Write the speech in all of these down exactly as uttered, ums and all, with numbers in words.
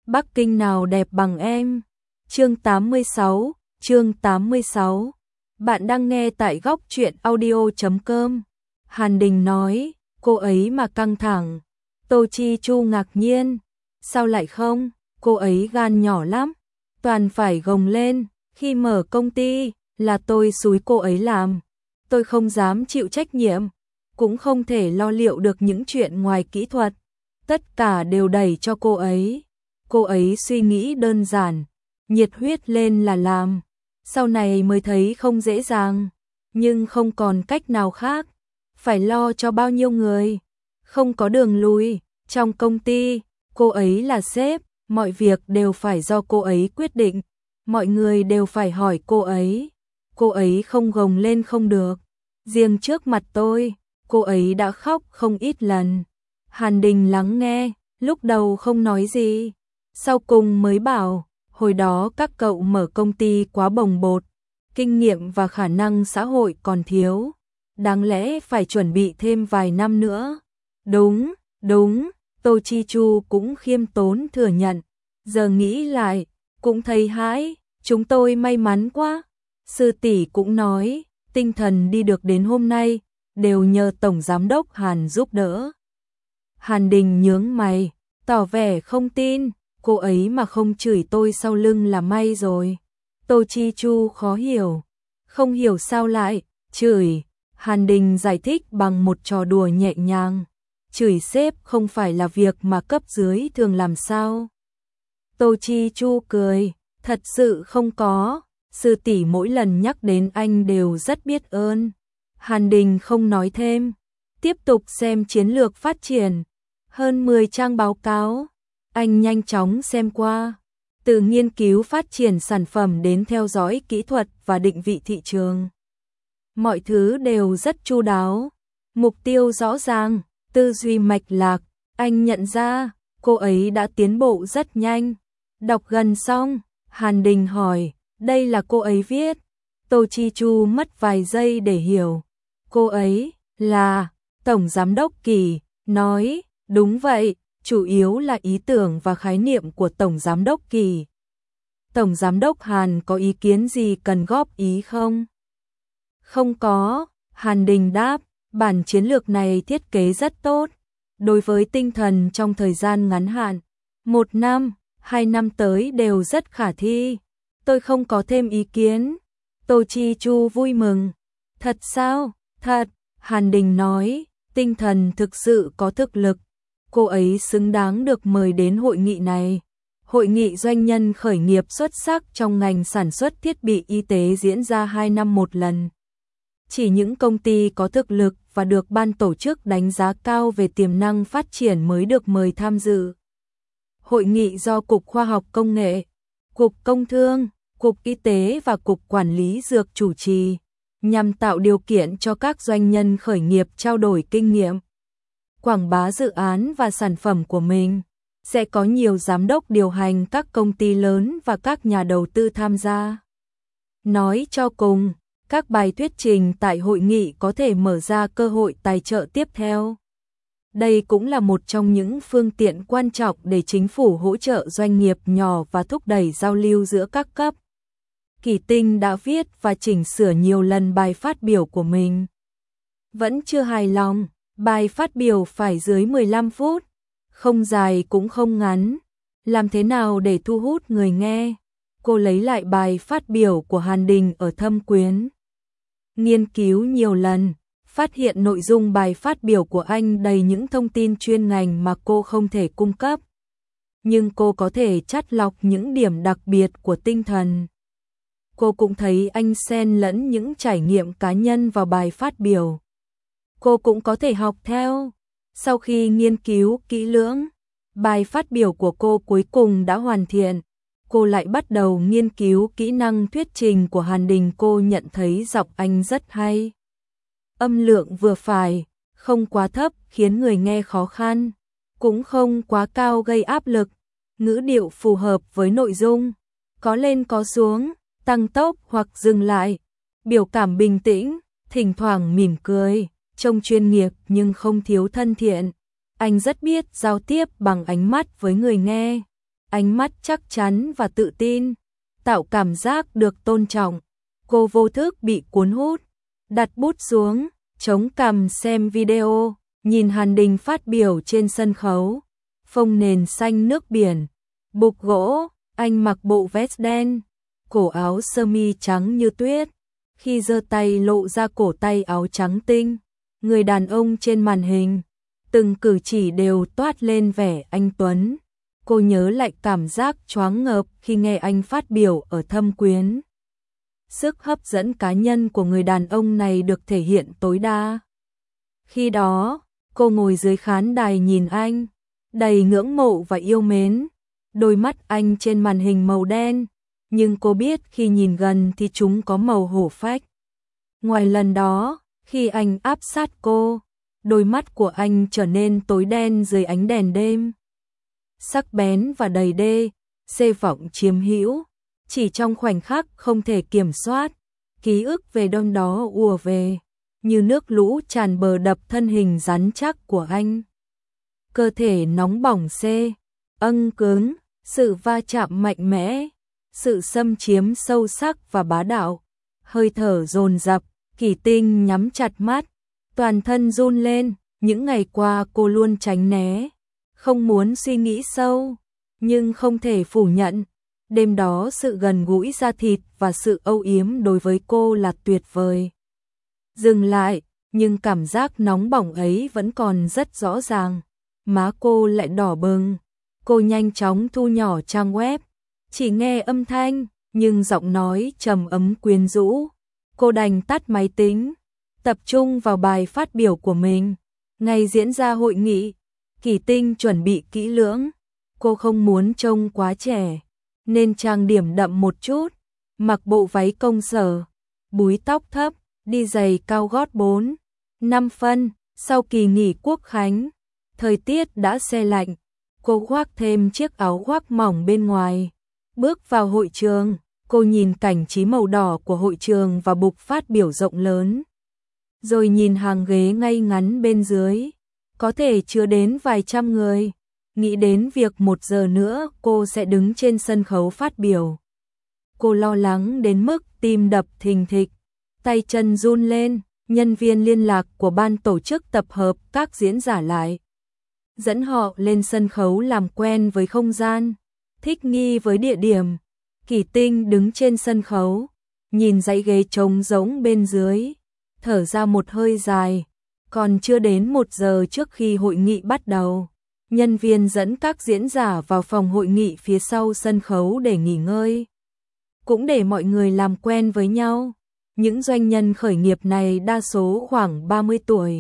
Bắc Kinh nào đẹp bằng em. Chương tám mươi sáu, chương tám mươi sáu. Bạn đang nghe tại góc truyện audio chấm com. Hàn Đình nói, cô ấy mà căng thẳng. Tô Chi Chu ngạc nhiên, sao lại không, cô ấy gan nhỏ lắm, toàn phải gồng lên, khi mở công ty là tôi xúi cô ấy làm. Tôi không dám chịu trách nhiệm, cũng không thể lo liệu được những chuyện ngoài kỹ thuật, tất cả đều đẩy cho cô ấy. Cô ấy suy nghĩ đơn giản, nhiệt huyết lên là làm. Sau này mới thấy không dễ dàng, nhưng không còn cách nào khác, phải lo cho bao nhiêu người, không có đường lui. Trong công ty, cô ấy là sếp, mọi việc đều phải do cô ấy quyết định, mọi người đều phải hỏi cô ấy. Cô ấy không gồng lên không được. Riêng trước mặt tôi, cô ấy đã khóc không ít lần. Hàn Đình lắng nghe, lúc đầu không nói gì, sau cùng mới bảo, hồi đó các cậu mở công ty quá bồng bột, kinh nghiệm và khả năng xã hội còn thiếu, đáng lẽ phải chuẩn bị thêm vài năm nữa. Đúng, đúng, Tô Chi Chu cũng khiêm tốn thừa nhận, giờ nghĩ lại, cũng thấy hãi, chúng tôi may mắn quá. Sư tỷ cũng nói, tinh thần đi được đến hôm nay, đều nhờ Tổng Giám đốc Hàn giúp đỡ. Hàn Đình nhướng mày, tỏ vẻ không tin, cô ấy mà không chửi tôi sau lưng là may rồi. Tô Chi Chu khó hiểu, không hiểu sao lại chửi. Hàn Đình giải thích bằng một trò đùa nhẹ nhàng, chửi sếp không phải là việc mà cấp dưới thường làm sao. Tô Chi Chu cười, thật sự không có, sư tỷ mỗi lần nhắc đến anh đều rất biết ơn. Hàn Đình không nói thêm, tiếp tục xem chiến lược phát triển, hơn mười trang báo cáo. Anh nhanh chóng xem qua, từ nghiên cứu phát triển sản phẩm đến theo dõi kỹ thuật và định vị thị trường. Mọi thứ đều rất chu đáo, mục tiêu rõ ràng, tư duy mạch lạc. Anh nhận ra, cô ấy đã tiến bộ rất nhanh. Đọc gần xong, Hàn Đình hỏi, đây là cô ấy viết. Tô Chi Chu mất vài giây để hiểu. Cô ấy là Tổng Giám đốc Kỳ, nói, đúng vậy. Chủ yếu là ý tưởng và khái niệm của Tổng Giám đốc Kỳ. Tổng Giám đốc Hàn có ý kiến gì cần góp ý không? Không có, Hàn Đình đáp, bản chiến lược này thiết kế rất tốt. Đối với tinh thần trong thời gian ngắn hạn, một năm, hai năm tới đều rất khả thi. Tôi không có thêm ý kiến. Tô Chi Chu vui mừng. Thật sao? Thật, Hàn Đình nói, tinh thần thực sự có thực lực. Cô ấy xứng đáng được mời đến hội nghị này. Hội nghị doanh nhân khởi nghiệp xuất sắc trong ngành sản xuất thiết bị y tế diễn ra hai năm một lần. Chỉ những công ty có thực lực và được ban tổ chức đánh giá cao về tiềm năng phát triển mới được mời tham dự. Hội nghị do Cục Khoa học Công nghệ, Cục Công thương, Cục Y tế và Cục Quản lý Dược chủ trì, nhằm tạo điều kiện cho các doanh nhân khởi nghiệp trao đổi kinh nghiệm, quảng bá dự án và sản phẩm của mình. Sẽ có nhiều giám đốc điều hành các công ty lớn và các nhà đầu tư tham gia. Nói cho cùng, các bài thuyết trình tại hội nghị có thể mở ra cơ hội tài trợ tiếp theo. Đây cũng là một trong những phương tiện quan trọng để chính phủ hỗ trợ doanh nghiệp nhỏ và thúc đẩy giao lưu giữa các cấp. Kỳ Tinh đã viết và chỉnh sửa nhiều lần bài phát biểu của mình. Vẫn chưa hài lòng, bài phát biểu phải dưới mười lăm phút, không dài cũng không ngắn. Làm thế nào để thu hút người nghe? Cô lấy lại bài phát biểu của Hàn Đình ở Thâm Quyến. Nghiên cứu nhiều lần, phát hiện nội dung bài phát biểu của anh đầy những thông tin chuyên ngành mà cô không thể cung cấp. Nhưng cô có thể chắt lọc những điểm đặc biệt của tinh thần. Cô cũng thấy anh xen lẫn những trải nghiệm cá nhân vào bài phát biểu. Cô cũng có thể học theo. Sau khi nghiên cứu kỹ lưỡng, bài phát biểu của cô cuối cùng đã hoàn thiện. Cô lại bắt đầu nghiên cứu kỹ năng thuyết trình của Hàn Đình. Cô nhận thấy giọng anh rất hay. Âm lượng vừa phải, không quá thấp khiến người nghe khó khăn, cũng không quá cao gây áp lực. Ngữ điệu phù hợp với nội dung, có lên có xuống, tăng tốc hoặc dừng lại. Biểu cảm bình tĩnh, thỉnh thoảng mỉm cười. Trông chuyên nghiệp nhưng không thiếu thân thiện. Anh rất biết giao tiếp bằng ánh mắt với người nghe. ánh mắt chắc chắn và tự tin, tạo cảm giác được tôn trọng. Cô vô thức bị cuốn hút, đặt bút xuống, chống cằm xem video, nhìn Hàn Đình phát biểu trên sân khấu. Phông nền xanh nước biển, bục gỗ, anh mặc bộ vest đen, cổ áo sơ mi trắng như tuyết. Khi giơ tay lộ ra cổ tay áo trắng tinh, người đàn ông trên màn hình, từng cử chỉ đều toát lên vẻ anh tuấn. Cô nhớ lại cảm giác choáng ngợp khi nghe anh phát biểu ở Thâm Quyến. Sức hấp dẫn cá nhân của người đàn ông này được thể hiện tối đa. Khi đó, cô ngồi dưới khán đài nhìn anh, đầy ngưỡng mộ và yêu mến. Đôi mắt anh trên màn hình màu đen, nhưng cô biết khi nhìn gần thì chúng có màu hổ phách. Ngoài lần đó, khi anh áp sát cô, đôi mắt của anh trở nên tối đen dưới ánh đèn đêm. Sắc bén và đầy đê, xê vọng chiếm hữu, chỉ trong khoảnh khắc không thể kiểm soát, ký ức về đêm đó ùa về, như nước lũ tràn bờ đập thân hình rắn chắc của anh. Cơ thể nóng bỏng xê, âng cứng, sự va chạm mạnh mẽ, sự xâm chiếm sâu sắc và bá đạo, hơi thở dồn dập, Kỳ Tinh nhắm chặt mắt, toàn thân run lên. Những ngày qua cô luôn tránh né, không muốn suy nghĩ sâu, nhưng không thể phủ nhận, đêm đó sự gần gũi da thịt và sự âu yếm đối với cô là tuyệt vời. Dừng lại, nhưng cảm giác nóng bỏng ấy vẫn còn rất rõ ràng, má cô lại đỏ bừng. Cô nhanh chóng thu nhỏ trang web, chỉ nghe âm thanh, nhưng giọng nói trầm ấm quyến rũ. Cô đành tắt máy tính, tập trung vào bài phát biểu của mình. Ngày diễn ra hội nghị, Kỳ Tinh chuẩn bị kỹ lưỡng. Cô không muốn trông quá trẻ, nên trang điểm đậm một chút, mặc bộ váy công sở, búi tóc thấp, đi giày cao gót bốn, năm phân. Sau kỳ nghỉ quốc khánh, thời tiết đã se lạnh, cô khoác thêm chiếc áo khoác mỏng bên ngoài. Bước vào hội trường, cô nhìn cảnh trí màu đỏ của hội trường và bục phát biểu rộng lớn. Rồi nhìn hàng ghế ngay ngắn bên dưới, có thể chứa đến vài trăm người. Nghĩ đến việc một giờ nữa cô sẽ đứng trên sân khấu phát biểu. Cô lo lắng đến mức tim đập thình thịch, tay chân run lên. Nhân viên liên lạc của ban tổ chức tập hợp các diễn giả lại, dẫn họ lên sân khấu làm quen với không gian, thích nghi với địa điểm. Kỳ Tinh đứng trên sân khấu, nhìn dãy ghế trống rỗng bên dưới, thở ra một hơi dài. Còn chưa đến một giờ trước khi hội nghị bắt đầu, nhân viên dẫn các diễn giả vào phòng hội nghị phía sau sân khấu để nghỉ ngơi, cũng để mọi người làm quen với nhau. Những doanh nhân khởi nghiệp này đa số khoảng ba mươi tuổi,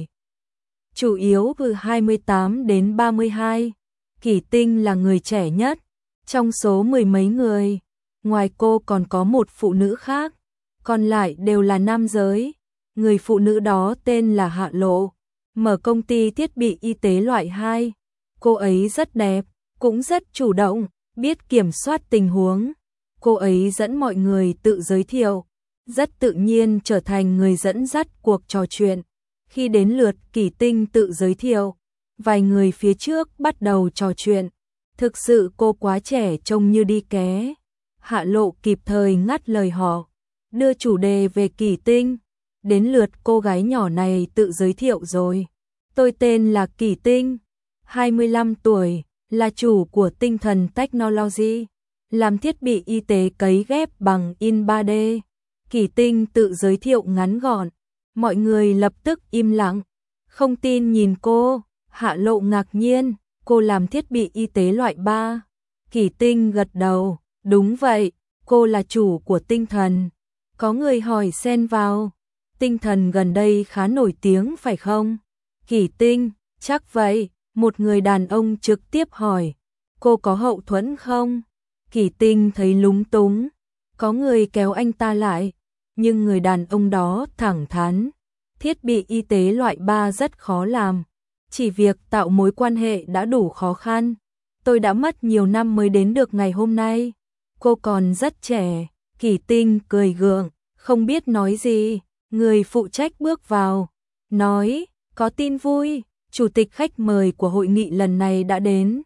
chủ yếu từ hai mươi tám đến ba mươi hai. Kỳ Tinh là người trẻ nhất trong số mười mấy người. Ngoài cô còn có một phụ nữ khác, còn lại đều là nam giới. Người phụ nữ đó tên là Hạ Lộ, mở công ty thiết bị y tế loại hai. Cô ấy rất đẹp, cũng rất chủ động, biết kiểm soát tình huống. Cô ấy dẫn mọi người tự giới thiệu, rất tự nhiên trở thành người dẫn dắt cuộc trò chuyện. Khi đến lượt Kỳ Tinh tự giới thiệu, vài người phía trước bắt đầu trò chuyện. Thực sự cô quá trẻ trông như đi ké. Hạ Lộ kịp thời ngắt lời họ, đưa chủ đề về Kỳ Tinh. Đến lượt cô gái nhỏ này tự giới thiệu rồi. Tôi tên là Kỳ Tinh, hai mươi lăm tuổi, là chủ của Tinh Thần Technology, làm thiết bị y tế cấy ghép bằng in ba D. Kỳ Tinh tự giới thiệu ngắn gọn, mọi người lập tức im lặng, không tin nhìn cô. Hạ Lộ ngạc nhiên, cô làm thiết bị y tế loại ba. Kỳ Tinh gật đầu, đúng vậy, cô là chủ của Tinh Thần. Có người hỏi xen vào, Tinh Thần gần đây khá nổi tiếng phải không? Kỳ Tinh, chắc vậy. Một người đàn ông trực tiếp hỏi, cô có hậu thuẫn không? Kỳ Tinh thấy lúng túng, có người kéo anh ta lại, nhưng người đàn ông đó thẳng thắn, thiết bị y tế loại ba rất khó làm, chỉ việc tạo mối quan hệ đã đủ khó khăn. Tôi đã mất nhiều năm mới đến được ngày hôm nay. Cô còn rất trẻ. Kỳ Tinh cười gượng, không biết nói gì. Người phụ trách bước vào, nói, có tin vui, chủ tịch khách mời của hội nghị lần này đã đến. Tôi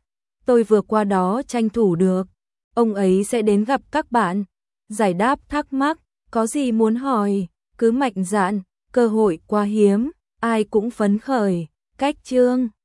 tôi vừa qua đó tranh thủ được. Ông ấy sẽ đến gặp các bạn, giải đáp thắc mắc, có gì muốn hỏi, cứ mạnh dạn, cơ hội quá hiếm, ai cũng phấn khởi. Cách chương